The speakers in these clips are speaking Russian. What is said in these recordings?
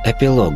Эпилог.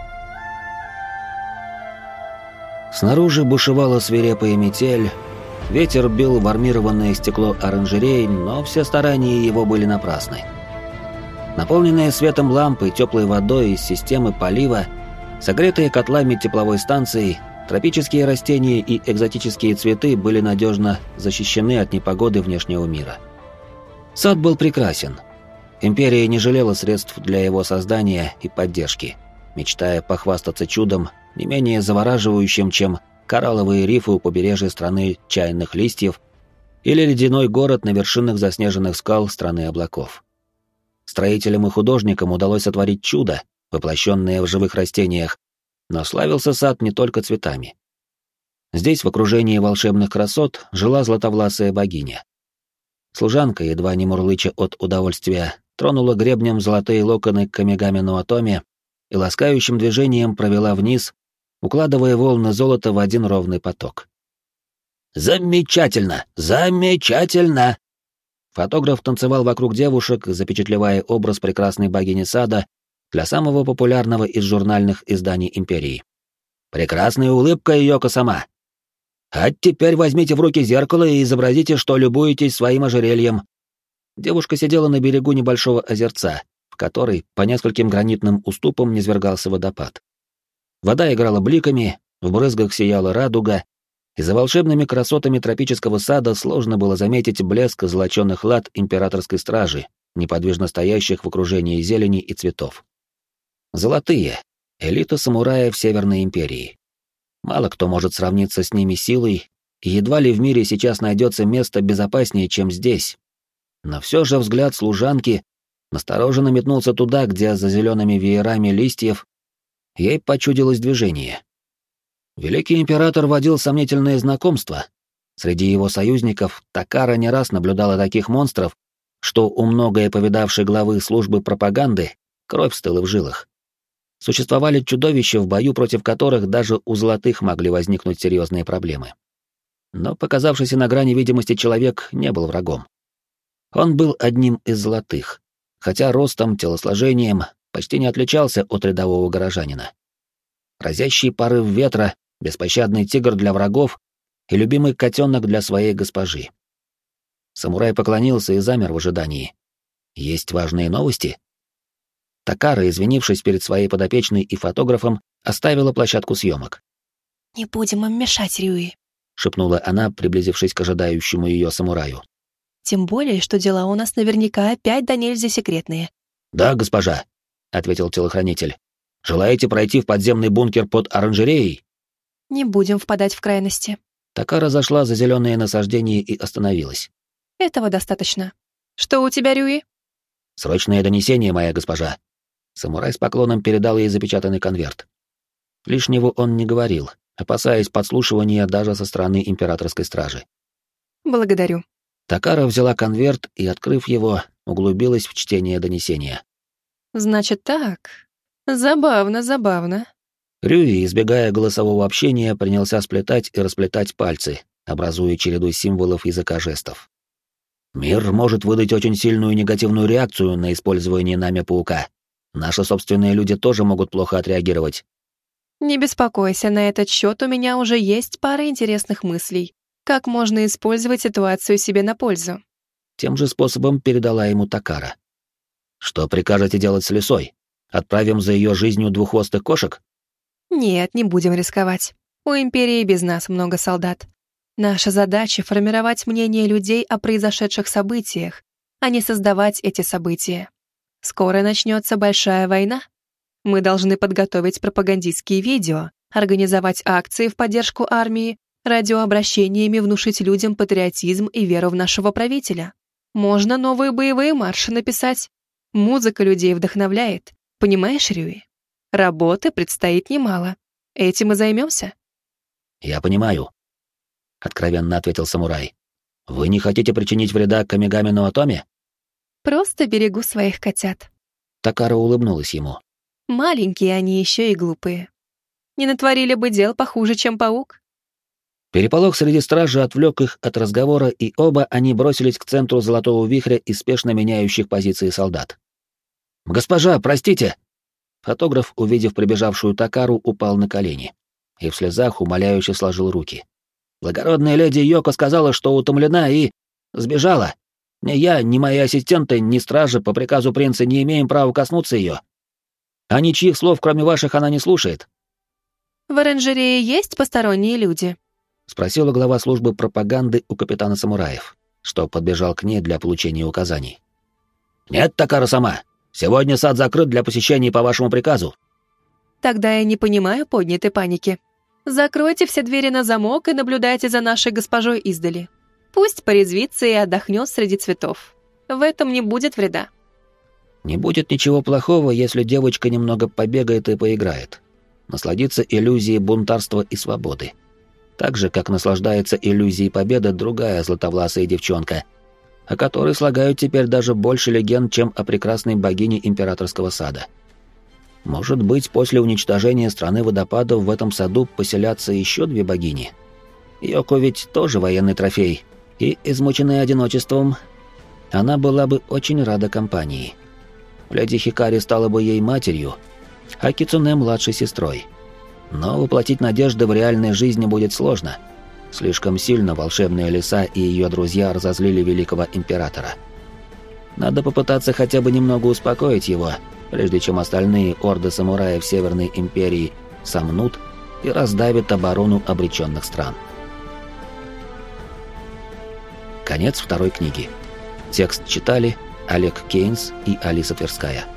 Снаружи бушевала свирепая метель, ветер бил в армированное стекло оранжерей, но все старания его были напрасны. Наполненные светом лампы, теплой водой из системы полива, согретые котлами тепловой станции, тропические растения и экзотические цветы были надежно защищены от непогоды внешнего мира. Сад был прекрасен. Империя не жалела средств для его создания и поддержки, мечтая похвастаться чудом, не менее завораживающим, чем коралловые рифы у побережья страны чайных листьев или ледяной город на вершинах заснеженных скал страны облаков. Строителям и художникам удалось сотворить чудо, воплощенное в живых растениях, но славился сад не только цветами. Здесь, в окружении волшебных красот, жила златовласая богиня. Служанка, едва не мурлыча от удовольствия, тронула гребнем золотые локоны Камигами Ноотоми и ласкающим движением провела вниз, укладывая волны золота в один ровный поток. «Замечательно! Замечательно!» Фотограф танцевал вокруг девушек, запечатлевая образ прекрасной богини сада для самого популярного из журнальных изданий Империи. «Прекрасная улыбка Йоко-сама! А теперь возьмите в руки зеркало и изобразите, что любуетесь своим ожерельем». Девушка сидела на берегу небольшого озерца, в который по нескольким гранитным уступам низвергался водопад. Вода играла бликами, в брызгах сияла радуга, и за волшебными красотами тропического сада сложно было заметить блеск золочёных лад императорской стражи, неподвижно стоящих в окружении зелени и цветов. Золотые — элита самураев Северной империи. Мало кто может сравниться с ними силой, и едва ли в мире сейчас найдется место безопаснее, чем здесь. Но все же взгляд служанки настороженно метнулся туда, где за зелеными веерами листьев ей почудилось движение. Великий император водил сомнительные знакомства. Среди его союзников Такара не раз наблюдала таких монстров, что у многое повидавшей главы службы пропаганды кровь стыла в жилах. Существовали чудовища, в бою против которых даже у золотых могли возникнуть серьезные проблемы. Но показавшийся на грани видимости человек не был врагом. Он был одним из золотых, хотя ростом, телосложением почти не отличался от рядового горожанина. Разящий порыв ветра, беспощадный тигр для врагов и любимый котенок для своей госпожи. Самурай поклонился и замер в ожидании. Есть важные новости? Такара, извинившись перед своей подопечной и фотографом, оставила площадку съемок. «Не будем им мешать, Рюи», — шепнула она, приблизившись к ожидающему ее самураю. «Тем более, что дела у нас наверняка опять да нельзя секретные». «Да, госпожа», — ответил телохранитель. «Желаете пройти в подземный бункер под оранжереей?» «Не будем впадать в крайности». Такара зашла за зеленые насаждения и остановилась. «Этого достаточно. Что у тебя, Рюи?» «Срочное донесение, моя госпожа». Самурай с поклоном передал ей запечатанный конверт. Лишнего он не говорил, опасаясь подслушивания даже со стороны императорской стражи. «Благодарю». Такара взяла конверт и, открыв его, углубилась в чтение донесения. «Значит так. Забавно, забавно». Рюи, избегая голосового общения, принялся сплетать и расплетать пальцы, образуя череду символов языка жестов. «Мир может выдать очень сильную негативную реакцию на использование нами паука. Наши собственные люди тоже могут плохо отреагировать». «Не беспокойся, на этот счет у меня уже есть пара интересных мыслей. Как можно использовать ситуацию себе на пользу?» Тем же способом передала ему Такара. «Что прикажете делать с лисой? Отправим за ее жизнью двуххвостых кошек?» «Нет, не будем рисковать. У Империи без нас много солдат. Наша задача — формировать мнение людей о произошедших событиях, а не создавать эти события. Скоро начнется большая война. Мы должны подготовить пропагандистские видео, организовать акции в поддержку армии, радиообращениями внушить людям патриотизм и веру в нашего правителя. Можно новые боевые марши написать. Музыка людей вдохновляет. Понимаешь, Рюи? Работы предстоит немало. Этим и займемся». «Я понимаю», — откровенно ответил самурай. «Вы не хотите причинить вреда Камигами Ноотоми?» «Просто берегу своих котят». Такара улыбнулась ему. «Маленькие они еще и глупые. Не натворили бы дел похуже, чем паук». Переполох среди стражи отвлек их от разговора, и оба они бросились к центру золотого вихря и спешно меняющих позиции солдат. «Госпожа, простите!» Фотограф, увидев прибежавшую Такару, упал на колени и в слезах умоляюще сложил руки. «Благородная леди Йоко сказала, что утомлена и... сбежала. Ни я, ни мои ассистенты, ни стражи по приказу принца не имеем права коснуться ее. А ничьих слов, кроме ваших, она не слушает». «В оранжерее есть посторонние люди?» — спросила глава службы пропаганды у капитана самураев, что подбежал к ней для получения указаний. «Нет, Такара сама. Сегодня сад закрыт для посещений по вашему приказу». «Тогда я не понимаю поднятой паники. Закройте все двери на замок и наблюдайте за нашей госпожой издали. Пусть порезвится и отдохнет среди цветов. В этом не будет вреда». Не будет ничего плохого, если девочка немного побегает и поиграет. Насладится иллюзией бунтарства и свободы. Так же, как наслаждается иллюзией победы другая златовласая девчонка, о которой слагают теперь даже больше легенд, чем о прекрасной богине императорского сада. Может быть, после уничтожения страны водопадов в этом саду поселятся еще 2 богини? Йоко ведь тоже военный трофей, и, измученная одиночеством, она была бы очень рада компании. Леди Хикари стала бы ей матерью, а Кицуне — младшей сестрой. Но воплотить надежды в реальной жизни будет сложно. Слишком сильно волшебная лиса и ее друзья разозлили великого императора. Надо попытаться хотя бы немного успокоить его, прежде чем остальные орды самураев Северной Империи сомнут и раздавят оборону обреченных стран. Конец 2 книги. Текст читали Олег Кейнс и Алиса Тверская.